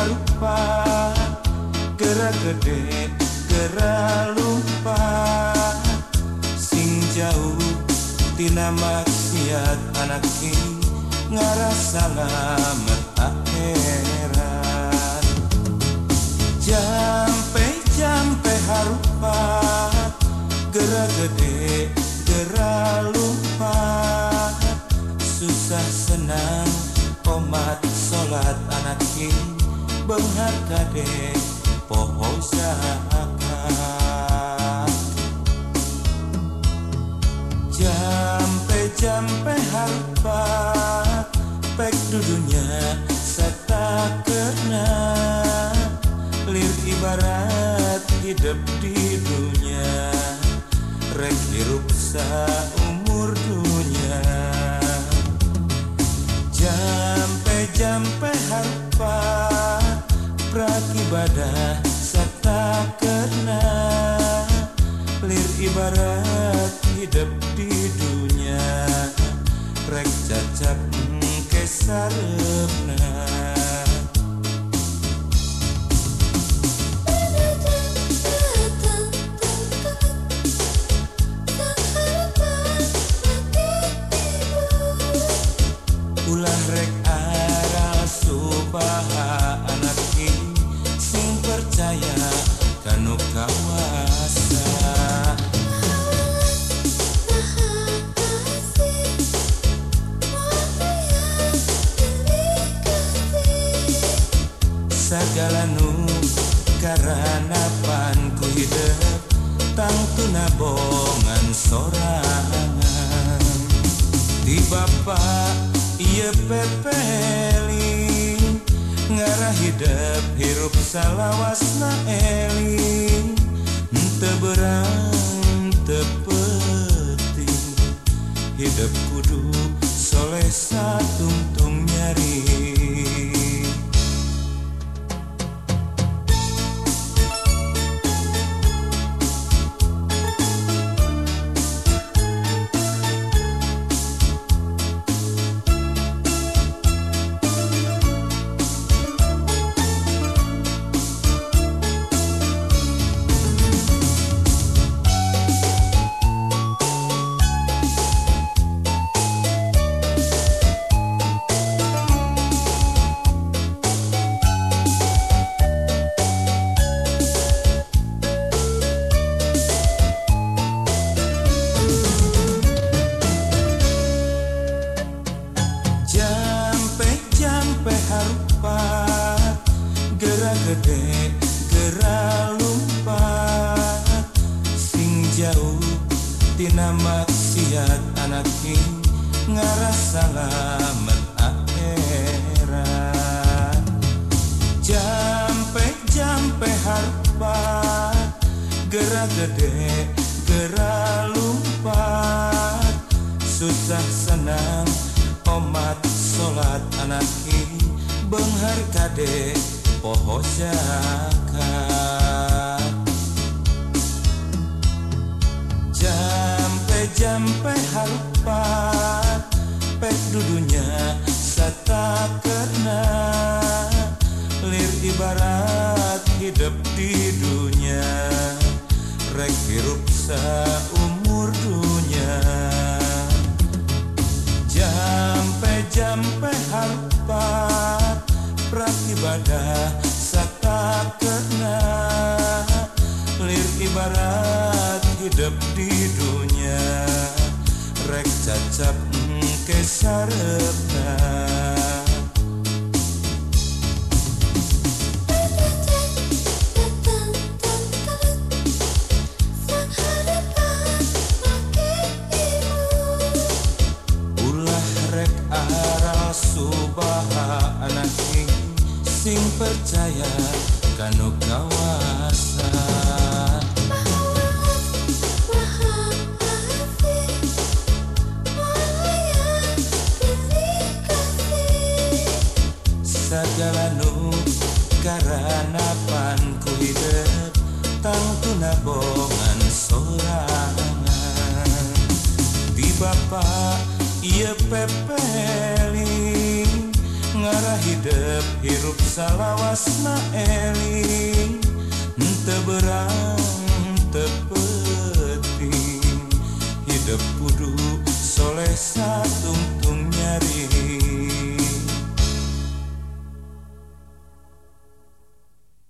harupa gerak gede gerak lupa sing jauh tina maksiat anak king ngarasa selamat akhirat. Jampe harupa gerak gede gerak lupa susah senang komat salat anak king benghar kade poho zakat. Jampe harpa pek dudunya serta kerna lir ibarat hidup di dunia rek hirup saumur dunia. Jampe harpa prakibadah serta kerna lir ibarat hidup di dunia rek cacap kesarepna. Ulah rek aral subaha anak king sing percaya kanu kawasa. Segala nu karanapan ku hidup tangtu nabongan sorangan di bapak iya pepeling ngarah hidup hirup salawasna eling ente berang tepeting hidup kudu soleh satungtung nyari. Jampe harupa gerak gede gerak lupa sing jauh tina maksiat anak king ngarasa selamat akhirat. Jampe harupa gerak gede gerak lupa susah senang komat salat anak king benghar kade poho zakat. Jampe harupa pek dudunya serta kerna lir ibarat hidup di dunia rek hirup saumur dunia. Jampe harpa prakibadah serta kerna lir ibarat hidup di dunia rek cacap kesarepna. Subaha anak king sing percaya kanu kawasa. Segala nu karanapan ku hidup tangtu nabongan sorangan di bapak iya pepeling ngarah hidup hirup salawasna eling teu berang teu